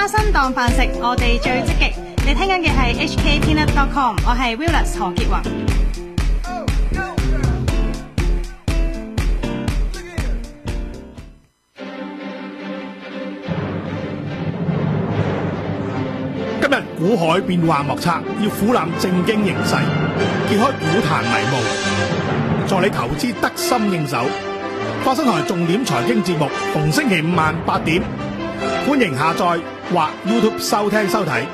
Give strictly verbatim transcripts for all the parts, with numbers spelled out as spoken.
花生當飯食，我哋最積極。你聽緊嘅係 H K Peanut dot com， 我係 Willis 何潔雲。 今日股海變幻莫測，要俯瞰正經形勢，揭開股壇迷霧，助你投資得心應手。花生台重點財經節目，逢星期五晚八點，歡迎下載或 YouTube 收聽收睇。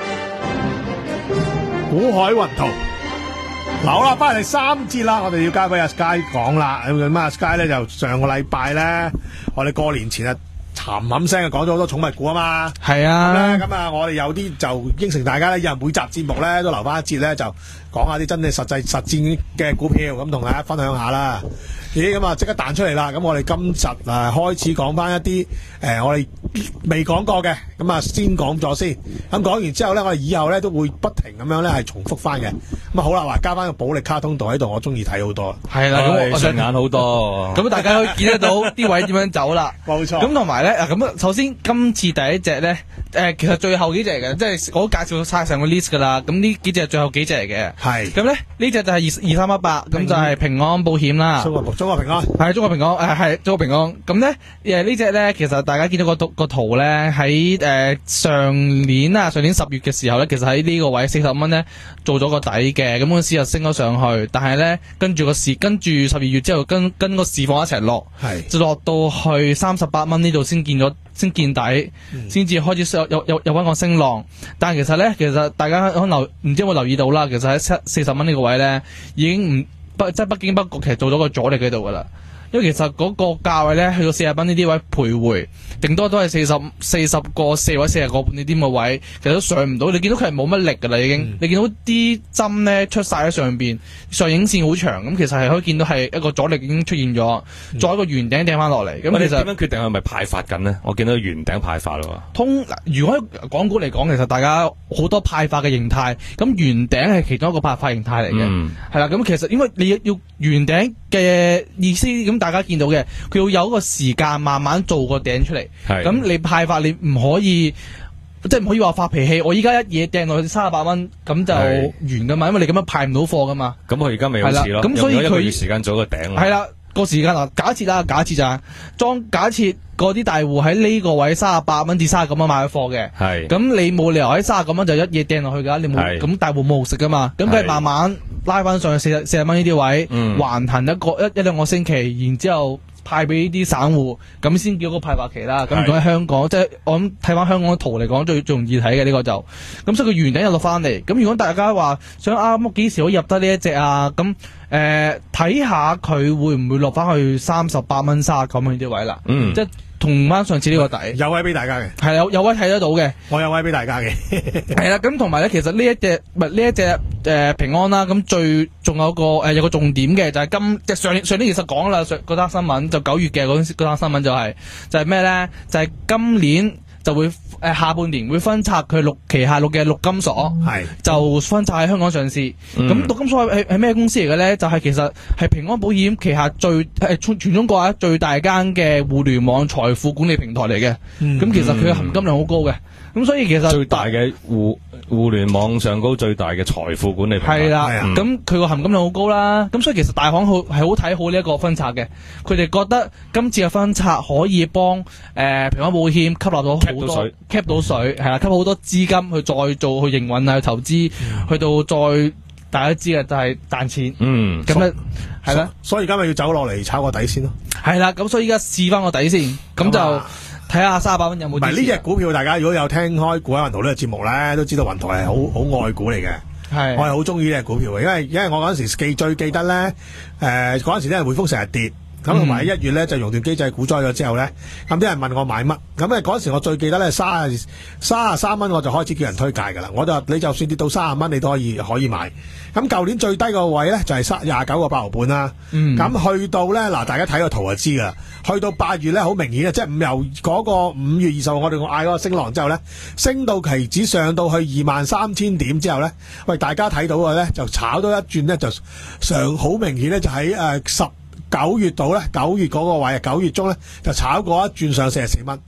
股海雲圖，好啦，翻嚟第三節啦，我哋要交俾阿 Sky 講啦。咁啊 Sky 咧就上個禮拜咧，我哋過年前啊冚冚聲啊講咗好多寵物股啊嘛。 係啊， 咁啊我哋有啲就應承大家咧，以後每集節目咧都留翻一節咧，就講下啲真係實際實戰嘅股票，咁同大家分享下啦。咦，咁啊即刻彈出嚟啦！咁我哋今集啊開始講翻一啲誒、呃、我哋未講過嘅，咁啊先講咗先。咁講完之後咧，我哋以後咧都會不停咁樣咧係重複翻嘅。咁啊好啦，話加翻個保力卡通度喺度，我中意睇好多。 係啦，咁我順眼好多。咁大家可以見得到啲位點樣走啦。 冇錯。咁同埋咧，咁首先今次第一隻咧，誒、呃、其實最後幾隻嚟嘅，即係我都介紹晒成個 list 噶啦。咁呢幾隻係最後幾隻嚟嘅。係。咁咧呢隻就係二二三一八，咁就係平安保險啦。 中國平安係中國平安，誒係中國平安。咁咧誒呢隻咧，其實大家見到個圖個圖咧，喺誒、呃、上年啊上年十月嘅時候咧，其實喺呢個位四十蚊咧做咗個底嘅，咁嗰時就升咗上去，但係咧跟住個市跟住十二月之後跟跟個市況一齊落，就落到去三十八蚊呢度先見咗先見底，先至、嗯、開始有有有有翻個升浪。但係其實咧，其實大家可能留唔知有冇留意到啦，其實喺七四十蚊呢個位咧已經唔。不即係不經不覺，其實做咗個阻力喺度噶啦。因為其實嗰個價位咧，去到四十蚊呢啲位徘徊，頂多都係四十四十個四或者四十個半呢啲咁嘅位，其實都上唔到。你見到佢係冇乜力噶啦，已經。嗯、你見到啲針咧出晒喺上邊，上影線好長，咁其實係可以見到係一個阻力已經出現咗，嗯、再一個圓頂掟翻落嚟。咁、嗯、其實點樣決定係咪派發緊呢？我見到圓頂派發咯。通嗱，如果港股嚟講，其實大家好多派發嘅形態，咁圓頂係其中一個派發形態嚟嘅。係啦、嗯，咁其實因為你要圓頂嘅意思咁。大家見到嘅，佢要有一個時間慢慢做個頂出嚟。咁你派發你唔可以，即係唔可以話發脾氣。我依家一嘢掟落去三十八蚊，咁就完噶嘛。因為你咁樣派唔到貨噶嘛。咁佢而家咪好似咯。咁所以佢用咗一個月時間做個頂。係啦，個時間嗱，假設啦，假設就係裝假設嗰啲大戶喺呢個位三十八蚊至三十九蚊買咗貨嘅。係。咁你冇理由喺三十九蚊就一嘢掟落去噶，你冇咁大戶冇好食噶嘛。咁佢慢慢拉翻上去四十四十蚊呢啲位，嗯、橫行一個一一兩個星期，然之後派俾啲散戶，咁先叫個派發期啦。咁如果喺香港，即係我諗睇翻香港嘅圖嚟講，最最容易睇嘅呢個就，咁所以佢圓頂又落翻嚟。咁如果大家話想啱幾時可以入得呢一隻啊？咁誒睇下佢會唔會落翻去三十八蚊、三十九蚊呢啲位啦？嗯，即係。同翻上次呢個底有位俾大家嘅， 係有有位睇得到嘅， 我有位俾大家嘅， 係啦。咁同埋咧，其實呢一隻唔係呢一隻誒、呃、平安啦。咁最仲有個誒、呃、有個重點嘅就係、是、今即係上年上年其實講啦，上嗰單新聞就九月嘅嗰單新聞就係、是、就係咩咧？就係、是、今年就會誒、呃、下半年會分拆佢六旗下六嘅陸金所，係、嗯、就分拆喺香港上市。咁陸、嗯、金所係係咩公司嚟嘅咧？就係、是、其實係平安保險旗下最係全全中國啊最大間嘅互聯網財富管理平台嚟嘅。咁、嗯、其實佢嘅含金量好高嘅。咁所以其實最大嘅互互聯網上高最大嘅財富管理平台係啦。咁佢個含金量好高啦。咁所以其實大行好係好睇好呢一個分拆嘅。佢哋覺得今次嘅分拆可以幫誒、呃、平安保險吸納到好多 cap 到水係啦，吸好多資金去再做去營運啊，去投資，嗯、去到再大家知嘅就係賺錢。嗯，咁咧係啦， 所以而家咪要走落嚟炒個底先咯。係啦，咁所以而家試翻個底先，咁就。睇下三十八蚊有冇？唔係呢隻股票，大家如果有聽開股海雲圖呢個節目咧，都知道雲圖係好好愛股嚟嘅。係，我係好中意呢隻股票嘅，因為因為我嗰陣時記最記得咧，誒嗰陣時咧匯豐成日跌。咁同埋一月咧就熔斷機制股災咗之後咧，咁啲人問我買乜，咁咧嗰時我最記得咧三三十三蚊我就開始叫人推介噶啦，我就話你就算跌到三十蚊你都可以可以買。咁舊年最低個位咧就係三廿九個八毫半啦。咁、嗯、去到咧嗱，大家睇個圖就知噶啦，去到八月咧好明顯嘅，即係唔由嗰個五月二十號我哋嗌嗰個升浪之後咧，升到期指上到去二萬三千點之後咧，喂大家睇到嘅咧就炒多一轉咧就上好明顯咧就喺誒十。九月度咧，九月嗰個位啊，九月中咧就炒過一轉上四十四蚊，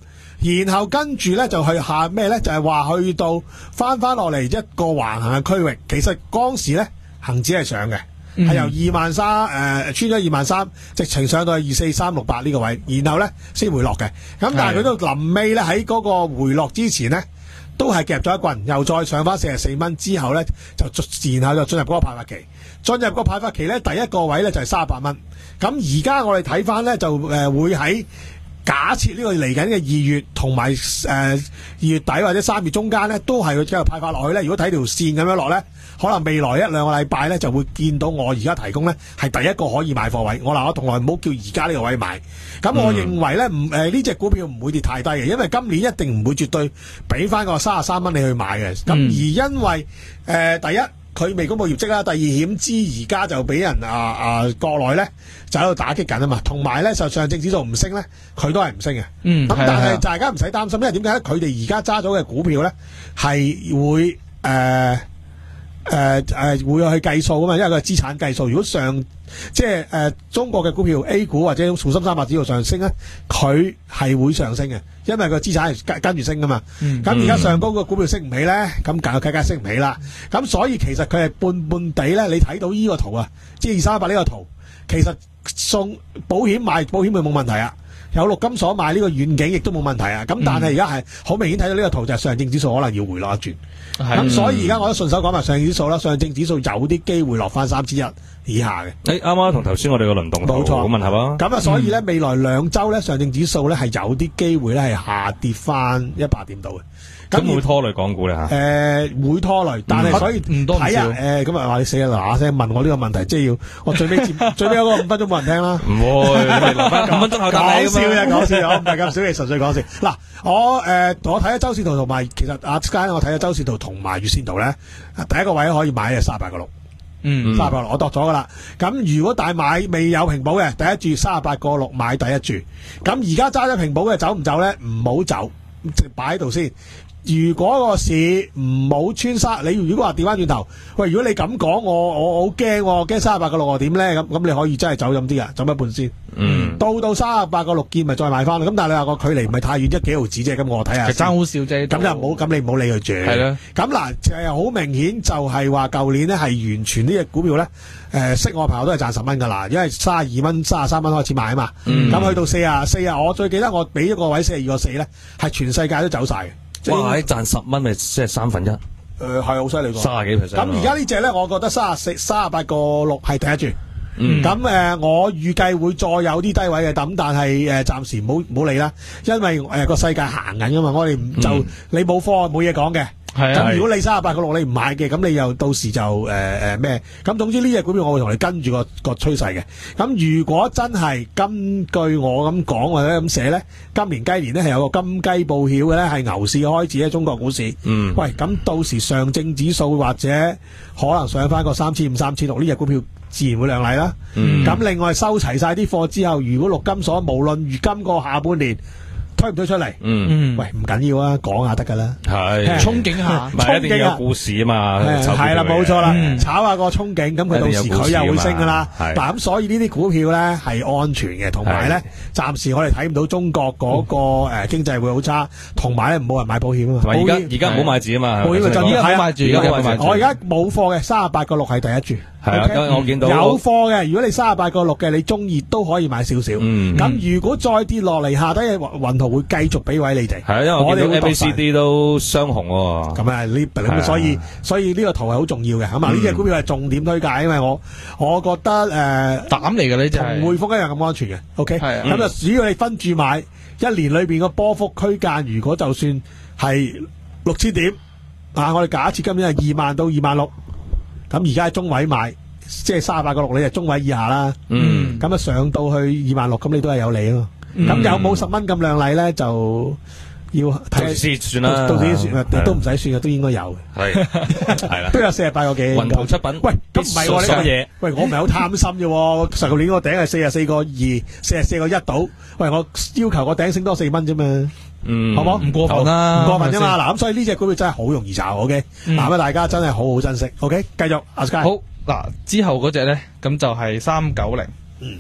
然後跟住咧就去下咩咧？就係、是、話去到翻翻落嚟一個橫行嘅區域。其實當時咧恒指係上嘅，係、嗯、由二萬三誒穿咗二萬三，直情上到去二四三六八呢個位，然後咧先回落嘅。咁但係佢都臨尾咧喺嗰個回落之前咧，都係夾咗一棍，又再上翻四十四蚊之後咧，就然後就進入嗰個派發期。進入個派發期咧，第一個位咧就係三十八蚊。咁而家我哋睇翻咧就誒、呃、會喺。假設呢個嚟緊嘅二月同埋誒二月底或者三月中間咧，都係佢繼續派發落去咧。如果睇條線咁樣落咧，可能未來一兩個禮拜咧就會見到我而家提供咧係第一個可以買貨位。我嗱我從來唔好叫而家呢個位買。咁我認為咧唔誒呢隻股票唔會跌太低嘅，因為今年一定唔會絕對俾翻個三十三蚊你去買嘅。咁、嗯、而因為誒、呃、第一。佢未公布業績啦，第二險資而家就俾人啊啊國內咧就喺度打擊緊啊嘛，同埋咧就上證指數唔升咧，佢都係唔升嘅。嗯，咁但係大家唔使擔心，因為點解咧？佢哋而家揸咗嘅股票咧係會誒誒誒會去計數啊嘛，因為佢係資產計數。如果上即係誒、呃、中國嘅股票 A 股或者滬深三百指數上升咧，佢係會上升嘅，因為個資產係跟跟住升噶嘛。咁而家上高個股票升唔起咧，咁梗係梗係升唔起啦。咁所以其實佢係半半地咧，你睇到呢個圖啊，即係二三一八呢個圖，其實送保險買保險佢冇問題啊。有陸金所買呢個遠景亦都冇問題啊！咁但係而家係好明顯睇到呢個圖就係上證指數可能要回落一轉，咁、嗯、所以而家我都順手講埋上證指數啦。上證指數有啲機會落翻三千一以下嘅。誒啱啱同頭先我哋個輪動圖冇錯好吻合啊！咁啊，所以咧、嗯、未來兩週咧上證指數咧係有啲機會咧係下跌翻一百點度嘅。咁會拖累港股咧嚇？誒、呃、會拖累，但係所以唔多唔少。睇下誒咁啊話你死啦嗱聲問我呢個問題，即係要我最尾最尾嗰個五分鐘冇人聽啦。唔會，留翻五分鐘後答你。講笑啫，講笑，我唔係咁少嘢，純粹講笑。嗱，我誒、呃、我睇咗周線圖同埋其實阿 Sky 我睇咗周線圖同埋月線圖咧，第一個位可以買係三十八個六。嗯，三十八個六我度咗噶啦。咁如果大買未有平保嘅第一注三十八個六買第一注。咁而家揸咗平保嘅走唔走咧？唔好走，直擺喺度先。如果個市唔好穿沙，你如果話調翻轉頭，喂，如果你咁講，我我好驚，驚三十八個六點咧，咁咁你可以真係走咁啲啊，走一半先。嗯，到到三十八個六見咪再買翻咯。咁但係你話個距離唔係太遠，一幾毫子啫。咁我睇下。爭好少啫。咁就唔好，咁你唔好理佢住。係啦。咁嗱，就好明顯就係話舊年咧係完全呢隻股票咧，誒、呃，識我朋友都係賺十蚊噶啦，因為三十二蚊、三十三蚊開始買啊嘛。咁、嗯、去到四啊四啊，我最記得我俾一個位四十二個四咧，係全世界都走晒嘅。哇！喺賺十蚊咪即係三分一，誒係好犀利㗎，三十幾 percent。咁而家呢隻咧，我覺得三十四、三十八個六係第一注。嗯，咁誒、呃，我預計會再有啲低位嘅，咁但係誒暫時唔好唔好理啦，因為誒個、呃、世界行緊㗎嘛，我哋唔就、嗯、你冇貨冇嘢講嘅。係咁如果你三十八個六你唔買嘅，咁你又到時就誒誒咩？咁、呃、總之呢隻股票我會同你跟住個個趨勢嘅。咁如果真係根據我咁講或者咁寫咧，今年雞年咧係有個金雞報曉嘅咧，係牛市嘅開始咧，中國股市。嗯。喂，咁到時上證指數或者可能上翻個三千五、三千六，呢隻股票自然會亮麗啦。嗯。咁另外收齊晒啲貨之後，如果陸金所無論如今個下半年。推唔推出嚟？嗯，喂，唔緊要啊，講下得噶啦。係，憧憬下，唔係一定有故事啊嘛。係啦，冇錯啦，炒下個憧憬，咁佢到時佢又會升噶啦。嗱，咁所以呢啲股票咧係安全嘅，同埋咧暫時我哋睇唔到中國嗰個誒經濟會好差，同埋咧冇人買保險啊嘛。同埋而家而家唔好買字啊嘛。保險就而家唔好買住，而家唔好買住。我而家冇貨嘅，三十八個六係第一注。係啊，因為我見到有貨嘅，如果你三十八個六嘅，你中意都可以買少少。嗯，咁如果再跌落嚟，下低嘅雲圖會繼續俾位你哋。係啊，因為我見到 M A C D 都雙紅喎。咁啊，呢咁所以所以呢個圖係好重要嘅。咁啊，呢隻股票係重點推介，因為我我覺得誒膽嚟嘅呢隻同匯豐一樣咁安全嘅。OK，咁就只要你分住買，一年裏邊個波幅區間，如果就算係六千點啊，我哋假設今年係二萬到二萬六。咁而家喺中位買，即係三十八個六，你係中位以下啦。嗯，咁啊上到去二萬六，咁你都係有利咯。咁、嗯、有冇十蚊咁靚麗咧？就要睇先算啦。到時算啊，都唔使算嘅，都應該有嘅。係係啦，都有四十八個幾。雲圖出品，喂，咁唔係喎呢嘢。喂，我唔係好貪心啫喎。上個年個頂係四十四個二，四十四個一到。喂，我要求個頂升多四蚊啫嘛。嗯，好唔好？唔過分啦，唔過分啫嘛。嗱，咁所以呢隻股票真係好容易炒。OK，嗱咁啊，大家真係好好珍惜。OK，繼續阿 Sky。好嗱，之後嗰隻咧，咁就係三九零。嗯，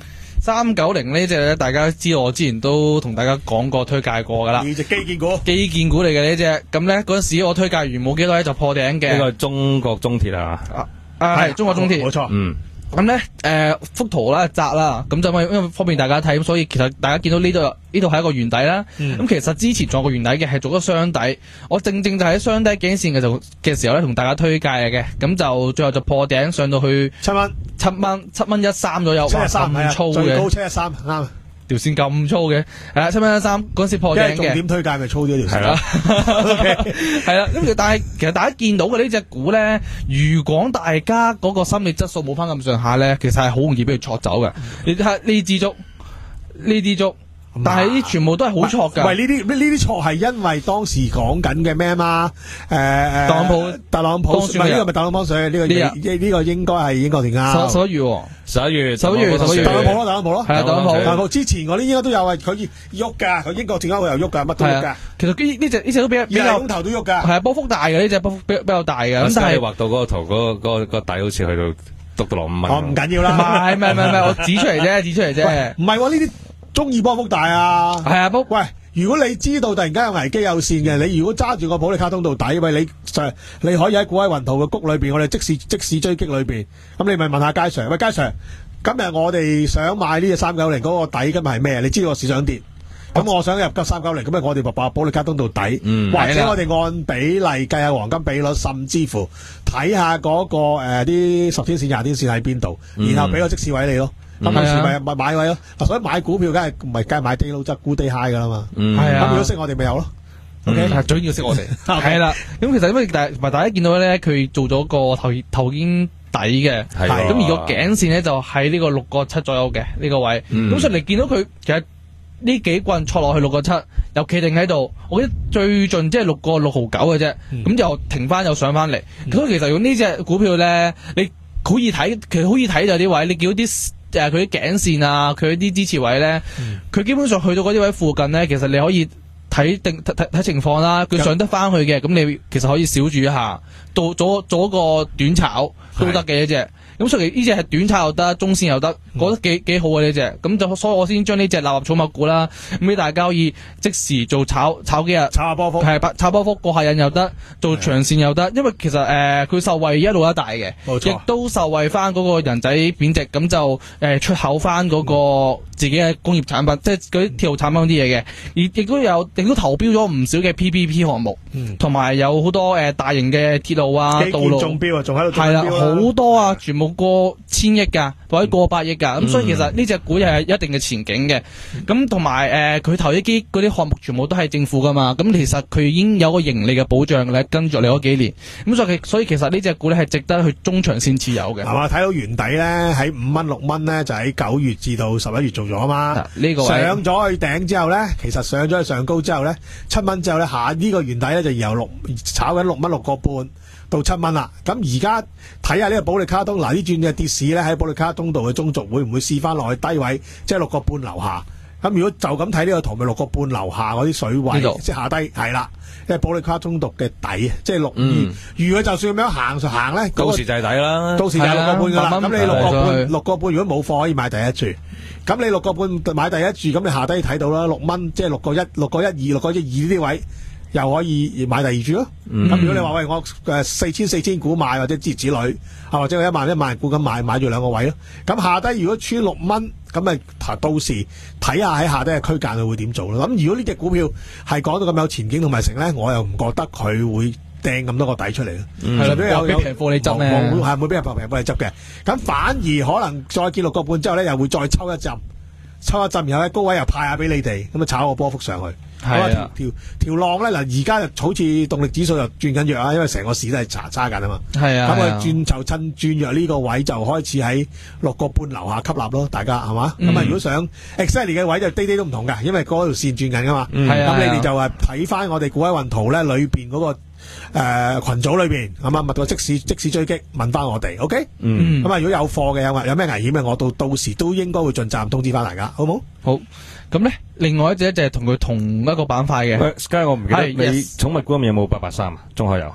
三九零呢隻咧，大家都知道我之前都同大家講過推介過噶啦。 呢隻基建股， 基建股嚟嘅呢隻，咁咧嗰陣時我推介完冇幾耐咧就破頂嘅。 呢個係中國中鐵啊， 啊啊係中國中鐵， 冇錯， 嗯。 咁咧，誒、呃、幅圖啦窄啦，咁就因為因為方便大家睇，咁所以其實大家見到呢度呢度係一個圓底啦。咁、嗯、其實之前仲有個圓底嘅，係做咗雙底。我正正就喺雙底頸線嘅就嘅時候咧，同大家推介嘅，咁就最後就破頂上到去七蚊， 七蚊七蚊一三左右， 七一三咁粗嘅， 最高七一三啱。 條線咁粗嘅，係啦，七蚊一三嗰陣時破頂嘅。 重點推介咪粗啲條線啦。 係啦，咁但係其實大家見到嘅呢隻股咧，如果大家嗰個心理質素冇翻咁上下咧，其實係好容易俾佢挫走嘅。你睇下呢支竹，呢支竹。但係呢全部都係好錯噶。 喂，呢啲呢啲錯係因為當時講緊嘅咩嘛？誒誒，特朗普，特朗普，唔係呢個咪特朗普水？呢個呢呢個應該係英國定啱？ 十一月， 十一月， 十一月，十一月， 特朗普咯，特朗普咯， 係啊，特朗普。 特朗普之前嗰啲應該都有係佢喐噶，佢英國點解會又喐噶？乜都喐噶。 其實呢呢隻呢隻都比較比較， 空頭都喐噶。 係啊，波幅大嘅呢隻波幅比比較大嘅。咁但係畫到嗰個圖，嗰個嗰個底好似去到篤到落五蚊。 哦，唔緊要啦。 唔係唔係唔係，我指出嚟啫，指出嚟啫。 唔係喎，呢啲。中意波幅大啊， 係啊，波喂，如果你知道突然間有危機有線嘅，你如果揸住個保利卡通道底，喂，你就你可以喺股海雲圖嘅谷裏邊，我哋即時即時追擊裏邊，咁你咪問下佳 Sir，喂，佳 Sir，今日我哋想買呢隻三九零嗰個底，今日係咩？你知道個市想跌，咁我想入急三九零，咁咪我哋咪把保利卡通道底， 嗯、 或者我哋按比例計下黃金比率，甚至乎睇下嗰個誒啲十天線、廿天線喺邊度，然後俾個即時位你咯。咁有時咪咪買位咯，所以買股票梗係唔係梗係買 day low 則沽 day high 噶啦嘛。 係啊， 咁如果識我哋咪有咯。OK， 係最緊要識我哋。係啦，咁其實因為大同埋大家見到咧，佢做咗個頭頭肩底嘅，係咁而個頸線咧就喺呢個六個七左右嘅呢個位。咁所以你見到佢其實呢幾棍挫落去六個七，又企定喺度。我覺得最盡即係六個六毫九嘅啫，咁就停翻又上翻嚟。所以其實用呢隻股票咧，你好易睇，其實好易睇就啲位，你見到啲。誒佢啲頸線啊，佢啲支持位咧，佢、嗯、基本上去到嗰啲位附近咧，其實你可以睇定睇睇情況啦。佢上得翻去嘅，咁你其實可以少注一下，到做做一個短炒都得嘅呢隻。咁所以呢隻係短炒又得，中線又得，覺得幾幾好嘅呢隻。咁就所以我先將呢隻納入寵物股啦，咁俾大家可以即時做炒炒幾日， 炒下波幅， 係炒波幅過下癮又得，做長線又得。因為其實誒佢、呃、受惠一路一大嘅，亦都受惠翻嗰個人仔貶值，咁就誒、呃、出口翻嗰個自己嘅工業產品，嗯、即係嗰啲鐵路產品嗰啲嘢嘅，而亦都有亦都投標咗唔少嘅 P P P 項目，同埋、嗯、有好多誒、呃、大型嘅鐵路啊、道路中標啊，仲喺度中標係啦，好多啊，全部過千億噶，或者過百億噶，咁、嗯、所以其實呢隻股又係一定嘅前景嘅。咁同埋誒，佢投啲機嗰啲項目全部都係政府噶嘛，咁其實佢已經有個盈利嘅保障咧，跟住你嗰幾年。咁所以所以其實呢隻股咧係值得去中長線持有嘅。 係嘛，睇到圓底咧喺五蚊六蚊咧，就喺九月至到十一月做咗啊嘛。呢、這個上咗去頂之後咧，其實上咗去上高之後咧，七蚊之後咧，下呢個圓底咧就由六炒緊六蚊六個半。到七蚊啦，咁而家睇下呢個保利卡通，嗱呢轉嘅跌市咧喺保利卡通度嘅中軸會唔會試翻落去低位，即係六個半樓下？咁如果就咁睇呢個圖，咪六個半樓下嗰啲水位，即係下低係啦，因為保利卡通度嘅底，即係六二。如果就算咁樣行就行咧， 到時就係底啦， 到時就係六個半噶啦。咁你六個半，六個半如果冇貨可以買第一注，咁你六個半買第一注，咁你下低睇到啦，六蚊即係六個一，六個一二，六個一二呢啲位。又可以買第二注咯。咁、嗯、如果你話喂我誒四千四千股買或者之子女啊，或者一萬一萬股咁買買住兩個位咯。咁下低如果穿六蚊，咁咪到時睇下喺下低嘅區間佢會點做咯。咁如果呢隻股票係講到咁有前景同埋成咧，我又唔覺得佢會掟咁多個底出嚟咯。係啦，有有平貨你執咩？係冇俾人平貨你執嘅。咁反而可能再見六個半之後咧，又會再抽一陣，抽一陣，然後喺高位又派下俾你哋，咁啊炒個波幅上去。係啊，條條浪咧嗱，而家就好似動力指數又轉緊弱啊，因為成個市都係查揸緊啊嘛。係啊，咁我轉就趁轉弱呢個位就開始喺六個半樓下吸納咯，大家係嘛？咁啊、嗯，如果想 exactly 嘅位就啲啲都唔同㗎，因為嗰條線轉緊噶嘛。係啊，咁你哋就係睇翻我哋股海雲圖咧裏邊嗰個。誒、呃，群組裏邊咁啊，密到即時即時追擊，問翻我哋 ，OK？嗯，咁啊，如果有貨嘅有有咩危險嘅，我到到時都應該會盡責任通知翻大家，好唔好？ 好，咁咧，另外一隻就係同佢同一個板塊嘅。 Sky，我唔記得你寵物股入面有冇八八三啊？中海油。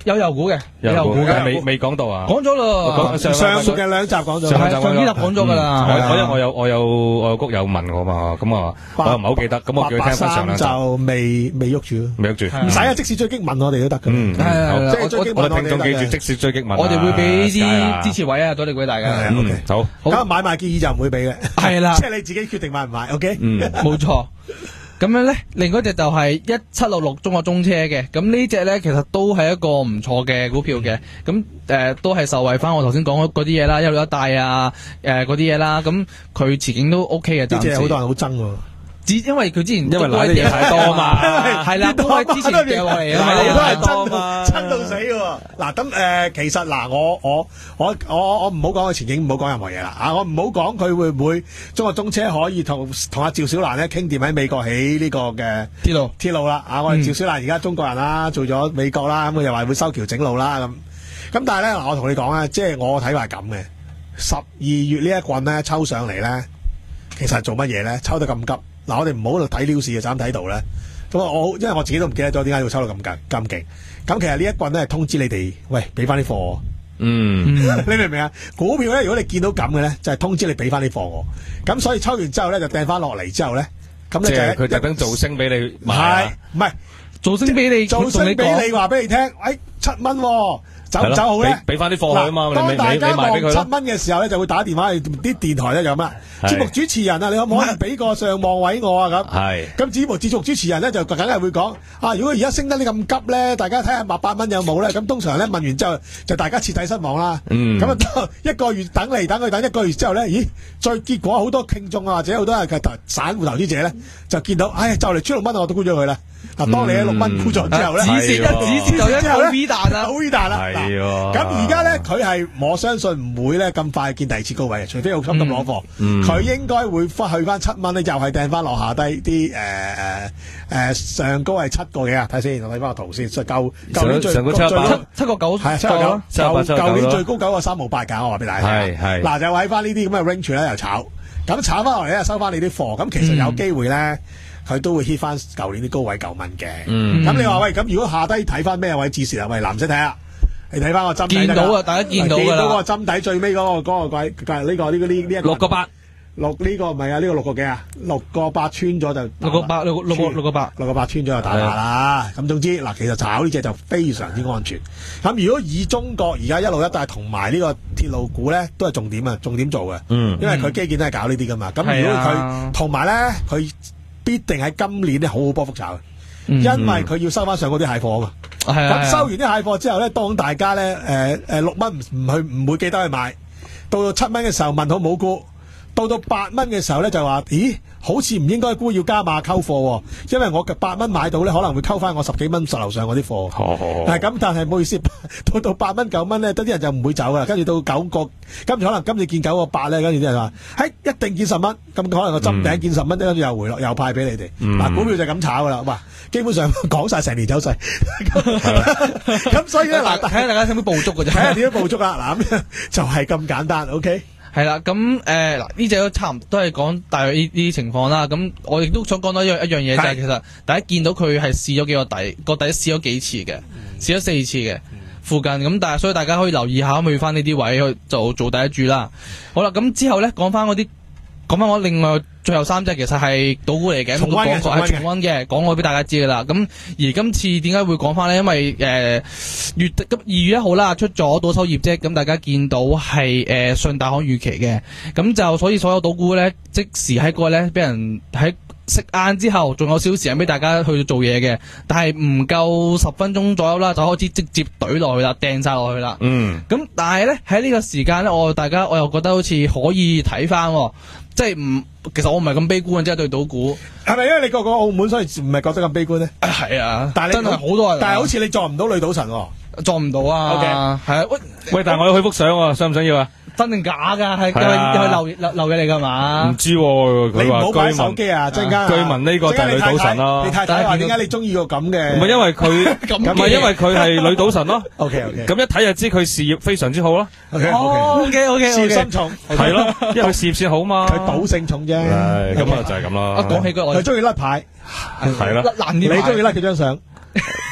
有油股嘅， 有油股嘅， 未未講到啊？ 講咗咯， 上嘅兩集講咗， 上上呢集講咗噶啦。 我因為我有我有我有谷友問我嘛，咁啊我又唔係好記得，咁我叫佢聽翻上兩集就未未喐住， 未喐住， 唔使啊！即使追擊問我哋都得噶。 嗯， 係即係追擊問我哋聽眾記住，即使追擊問， 我哋會俾啲支持位啊，多啲俾大家。 嗯，好， 咁買賣建議就唔會俾嘅， 係啦， 即係你自己決定買唔買。OK， 嗯， 冇錯。咁樣咧，另外一隻就係一七六六中國中車嘅，咁呢隻咧其實都係一個唔錯嘅股票嘅，咁誒、呃、都係受惠翻我頭先講嗰啲嘢啦，一路一帶啊，誒嗰啲嘢啦，咁佢前景都 OK 嘅， 呢隻好多人好憎喎。 只因為佢之前因為買啲嘢太多嘛， 係啦，都係之前嘅落嚟啊， 買啲嘢太多嘛， 憎到死喎。嗱咁誒，其實嗱，我我我我我唔好講佢前景，唔好講任何嘢啦。啊，我唔好講佢會唔會中國中車可以同同阿趙小蘭咧傾掂喺美國起呢個嘅鐵路鐵路啦。啊，我哋趙小蘭而家中國人啦，做咗美國啦，咁佢又話會修橋整路啦咁。咁但係咧，嗱我同你講咧，即係我睇法係咁嘅。十二月呢一棍咧抽上嚟咧，其實係做乜嘢咧？抽得咁急。嗱，我哋唔好喺度睇 news 嘅，就咁睇到咧。咁啊，我因為我自己都唔記得咗點解要抽到咁緊咁勁。咁其實呢一棍咧係通知你哋，喂，俾翻啲貨我。 嗯， 你明唔明啊？股票咧，如果你見到咁嘅咧，就係、是、通知你俾翻啲貨我。咁所以抽完之後咧，就掟翻落嚟之後咧，咁咧就係佢特登造聲俾你買。 係唔係造聲俾你？ 造聲俾你話俾你聽，哎，七蚊、哦。走唔走好咧？ 俾翻啲貨佢啊嘛！ 當大家望七蚊嘅時候咧，就會打電話去啲電台咧就咁啦。節目主持人啊，你可唔可以俾個上望位我啊？咁係。 咁節目節目主持人咧就梗係會講啊！如果而家升得你咁急咧，大家睇下八百蚊有冇咧？咁通常咧問完之後就大家徹底失望啦。咁啊、嗯，一個月等嚟等去等一個月之後咧，咦？再結果好多聽眾啊或者好多係散戶投資者咧就見到，唉、哎，就嚟出六蚊我都沽咗佢啦。嗱，當你喺六蚊沽咗之後咧， 止蝕一止蝕就一好 V 彈啦， 好 V 彈啦。咁而家咧，佢係我相信唔會咧咁快見第二次高位嘅，除非有心急攞貨。佢、嗯、應該會翻去翻七蚊咧，又係掟翻落下低啲誒誒誒上高係七個幾啊？睇先，我睇翻個圖先。所以舊舊年最上高七七七個九係七個九，舊舊年最高九個三毫八㗎，我話俾大家聽。係嗱，就喺翻呢啲咁嘅 range 咧，又炒，咁炒翻落嚟咧，收翻你啲貨。咁其實有機會咧。嗯佢都會 hit 翻舊年啲高位九蚊嘅，咁、嗯、你話喂，咁如果下低睇翻咩位置時啊？喂，藍色睇下，你睇翻個針底， 見到啊，大家見到㗎啦， 見到個針底最尾嗰、嗰個嗰、嗰個位，呢、呢個呢、呢個呢呢一六個八， 六呢、呢個唔係啊，呢、呢個六個幾啊？六個八穿咗就六個八，六六個六個八， 六個八穿咗就打下啦。咁總之嗱，其實炒呢隻就非常之安全。咁如果以中國而家一路一帶同埋呢個鐵路股咧，都係重點啊，重點做嘅，嗯、因為佢基建都係搞呢啲噶嘛。咁、嗯、如果佢同埋咧，佢必定喺今年咧好好波幅炒嘅，嗯、因為佢要收翻上嗰啲蟹貨啊嘛。咁、嗯、收完啲蟹貨之後咧，當大家咧誒誒六蚊唔唔去唔會記得去買，到到七蚊嘅時候問好冇沽，到到八蚊嘅時候咧就話，咦，好似唔應該沽，要加碼溝貨，因為我嘅八蚊買到咧可能會溝翻我十幾蚊十樓上嗰啲貨。係咁、哦，但係唔好意思，到到八蚊九蚊咧，得啲人就唔會走噶啦。跟住到九個，跟住可能今次見九個八咧，跟住啲人話，嘿，一定見十蚊，咁可能個針頂見十蚊，跟住又回落，又派俾你哋。嗱、嗯，股票就咁炒噶啦，哇，基本上講晒成年走勢。咁所以咧，嗱，睇下大家使唔使捕捉嘅啫，睇下點樣捕捉啦。嗱，咁就係咁簡單。OK。 係啦，咁誒嗱呢隻都差唔多係講大約呢啲情況啦。咁我亦都想講多一樣一樣嘢，就係其實大家見到佢係試咗幾個底，個底試咗幾次嘅，試咗四次嘅附近。咁但係所以大家可以留意下，去翻呢啲位去就做第一注啦。好啦，咁之後咧講翻嗰啲。講翻我另外最後三隻其實係賭股嚟嘅， 重溫嘅， 係重溫嘅，講過俾大家知噶啦。咁而今次點解會講翻咧？因為誒、呃、月咁二月一號啦，出咗賭收業績，咁大家見到係誒順大行預期嘅，咁就所以所有賭股咧即時喺嗰個咧俾人喺食晏之後，仲有少少時間俾大家去做嘢嘅，但係唔夠十分鐘左右啦，就開始直接懟落去啦，掟晒落去啦。嗯，咁但係咧喺呢個時間咧，我大家我又覺得好似可以睇翻。即係唔，其實我唔係咁悲觀，即係對賭股。係咪因為你個個澳門，所以唔係覺得咁悲觀咧？係啊，但係真係好多人。但係好似你撞唔到女賭神，撞唔到啊。OK，係啊。喂喂，但係我要去幅相喎，想唔想要啊？真定假噶？係係係流流流嘢嚟噶嘛？唔知喎，佢話居民手機啊，陣間居民呢個就係女賭神咯。你太太話點解你中意個咁嘅？唔係因為佢，唔係因為佢係女賭神咯。OK OK，咁一睇就知佢事業非常之好咯。OK OK OK，事業心重係咯，因為佢事業先好嘛。佢賭性重啫。係咁啊，就係咁啦。講起佢，佢中意甩牌，係啦。你中意甩佢張相？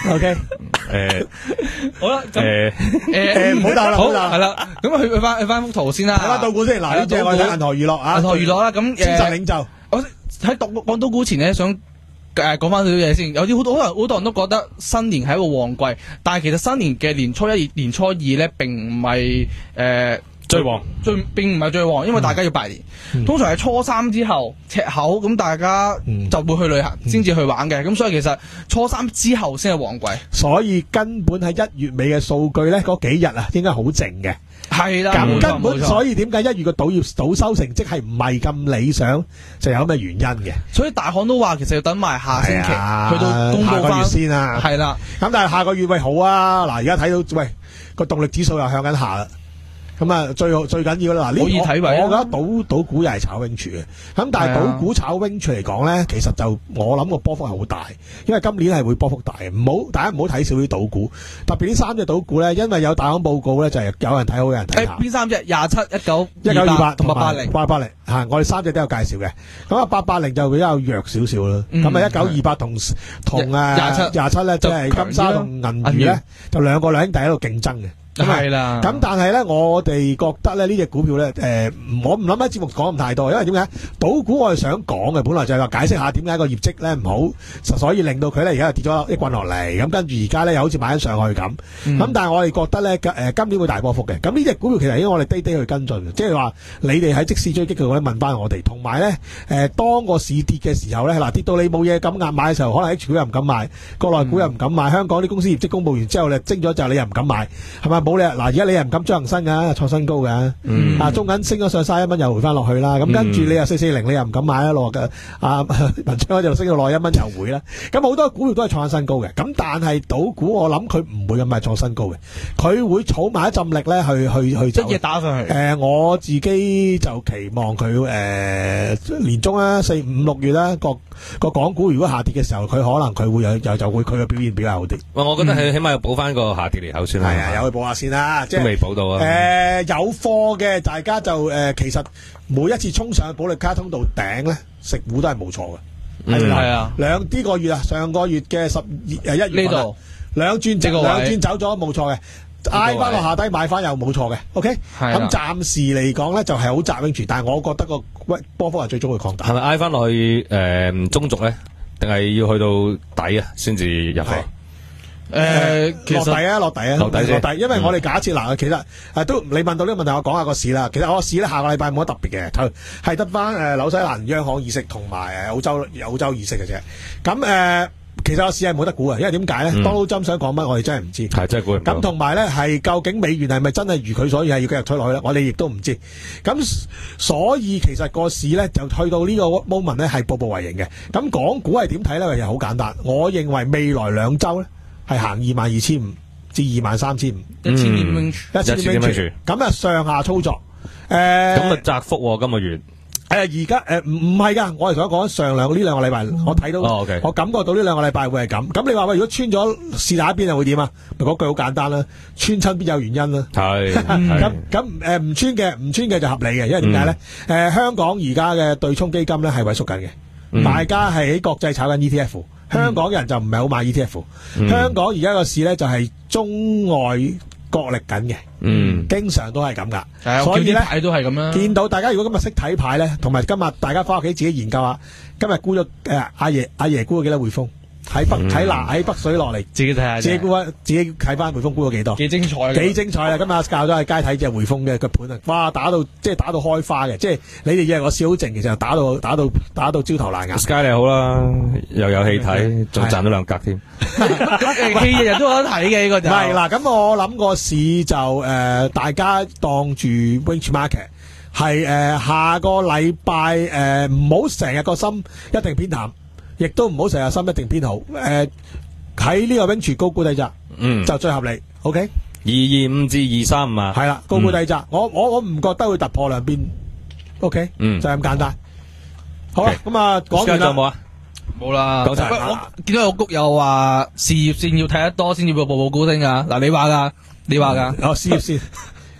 OK， 誒， 好啦，咁誒誒誒唔好答啦，唔好好答係啦，咁去去翻去翻幅圖先啦， 睇翻賭股先。嗱，呢隻我哋睇銀河娛樂啊， 銀河娛樂啦，咁精神誒， 領袖。 我喺讀講賭股前咧，想誒講翻少少嘢先。有啲好多可能好多人都覺得新年係一個旺季，但係其實新年嘅年初一、年初二咧並唔係誒。 最旺， 最並唔係最旺，因為大家要拜年。 嗯、 通常係初三之後赤口，咁大家就會去旅行，先至、嗯、去玩嘅。咁所以其實初三之後先係旺季。 所以根本喺一月尾嘅數據咧，嗰幾日啊，應該好靜嘅。 係啦， 咁根本， 冇錯， 所以點解一月個賭業賭收成績係唔係咁理想，就有咁嘅原因嘅。 所以大行都話其實要等埋下星期、 啊、 去到公佈翻先啊。 係啦， 咁但係下個月喂好啊，嗱而家睇到喂個動力指數又向緊下啦。咁啊，最最緊要啦！嗱，呢可以睇位， 我覺得賭賭股又係炒 wing 嘅。咁但係賭股炒 wing 嚟講咧，其實就我諗個波幅係好大，因為今年係會波幅大嘅。唔好大家唔好睇少啲賭股，特別呢三隻賭股咧，因為有大行報告咧，就係有人睇好，有人睇淡。 邊三隻？廿七、一九、 一九二八同八八零、 八八零嚇，我哋三隻都有介紹嘅。咁啊，八八零就比較弱少少啦。咁啊，一九二八同同誒廿七廿七咧，即係金沙同銀娛咧，就兩個兩兄弟喺度競爭嘅。 係啦， 咁但係咧，我哋覺得咧呢隻股票咧，誒、呃，我唔諗喺節目講咁太多，因為點解賭股我係想講嘅，本來就係話解釋下點解個業績咧唔好，所以令到佢咧而家又跌咗一棍落嚟，咁跟住而家咧又好似買緊上去咁，咁、嗯、但係我哋覺得咧，誒、呃，今年會大波幅嘅，咁呢隻股票其實應該我哋低低去跟進嘅，即係話你哋喺即時追擊嘅嗰啲問翻我哋，同埋咧，誒、呃，當個市跌嘅時候咧，嗱跌到你冇嘢敢壓買嘅時候，可能 H 股又唔敢買，國內股又唔敢買，香港啲公司業績公佈完之後咧，升咗之後你又唔敢買，係咪？冇理嗱，而家你又唔敢將恒生噶，創新高噶，嗯、啊中銀升咗上三一蚊，又回翻落去啦。咁、嗯、跟住你又四四零，你又唔敢買啦，落嘅啊文昌就升到落一蚊又回啦。咁好多股票都係創新高嘅。咁但係賭股我諗佢唔會咁快創新高嘅，佢會儲埋一陣力咧去去去即係打上去。誒、 呃，我自己就期望佢誒、呃、年中啦，四五六月啦，個個港股如果下跌嘅時候，佢可能佢會有又就會佢嘅表現比較好啲。 喂，我覺得係起碼要補翻個下跌裂口先啦。係啊， 有去補下先啦，即係。 未補到啊！ 誒、呃，有貨嘅大家就誒、呃，其實每一次衝上去保利卡通道頂咧，食糊都係冇錯嘅。係啦、 嗯，係啊，兩呢個月啊，上個月嘅十二誒一月呢度兩轉直兩轉走咗冇錯嘅，挨翻落下低買翻又冇錯嘅。OK，咁暫時嚟講咧就係好窄永住，但係我覺得個喂波幅係最終會擴大。 係咪挨翻落去誒、呃、中軸咧，定係要去到底啊先至入貨？ 誒、呃，落底啊，落底啊， 落底落底，因為我哋假設嗱、嗯，其實誒、啊、都你問到呢個問題，我講下個市啦。其實我個市咧下個禮拜冇乜特別嘅，係得翻誒紐西蘭央行議息同埋誒澳洲澳洲議息嘅啫。咁誒、呃，其實個市係冇得估啊，因為點解咧？Donald Trump想講乜，我哋真係唔知。係真係估唔到。 咁同埋咧，係究竟美元係咪真係如佢所願係要繼續推落去咧？我哋亦都唔知。咁所以其實個市咧就去到呢個 moment 咧係步步為營嘅。咁港股係點睇咧？又好簡單，我認為未來兩週咧。係行二萬二千五至二萬三千五， 一千點 range， 一千點 range，咁啊上下操作，誒， 咁啊窄幅喎，今個月，誒而家誒唔唔係噶，我係想講上兩呢兩個禮拜，我睇到， 哦 okay， 我感覺到呢兩個禮拜會係咁，咁你話喂，如果穿咗試下一邊又會點啊？咪嗰句好簡單啦，穿親必有原因啦，係，咁咁誒唔穿嘅唔穿嘅就合理嘅，因為點解咧？誒香港而家嘅對沖基金咧係萎縮緊嘅，嗯、大家係喺國際炒緊 E T F。香港人就唔係好買 E T F，嗯、香港而家個市咧就係中外角力緊嘅，嗯，經常都係咁噶， 嗯、所以咧睇都係咁啦。見到大家如果今日識睇牌咧，同埋今日大家翻屋企自己研究下，今日沽咗誒阿爺阿爺沽咗幾多匯豐？喺北喺南喺北水落嚟， 自己睇下， 自己估翻，自己睇翻匯豐估咗幾多？ 幾精彩， 幾精彩啊！今日教咗喺街睇隻匯豐嘅個盤啊，哇！打到即係打到開花嘅，即係你哋以為我笑好靜，其實打到打到打到焦頭爛額。 Sky 你好啦，又有戲睇，仲賺咗兩格添。 戲日日都有得睇嘅呢個就。 唔係嗱，咁我諗個市就誒、呃，大家當住 Range Market 係誒、呃、下個禮拜誒唔好成日個心一定偏淡。亦都唔好成日心一定偏好，誒喺呢個 range 高估低窄，嗯，就最合理。OK，二二五至二三五啊， 係啦，高估低窄，我我我唔覺得會突破兩邊。OK，嗯，就咁簡單。好啦，咁啊講完啦， 冇啊， 冇啦。 講晒。 我見到個谷友話事業線要睇得多先至會步步高升噶，嗱你話噶，你話噶， 哦事業線。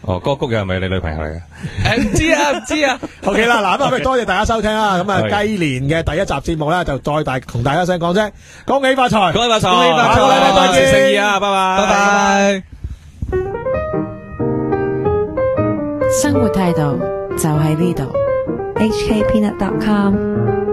哦，嗰個谷友係咪你女朋友嚟嘅？ 誒唔知啊，唔知啊。 OK 啦，嗱，咁啊，多謝大家收聽啦。咁啊，雞年嘅第一集節目咧，就再大同大家聲講啫，恭喜發財， 恭喜發財， 恭喜發財， 下個禮拜再見， 誠意啊，拜拜， 拜拜。 生活態度就喺呢度。H K Peanut dot com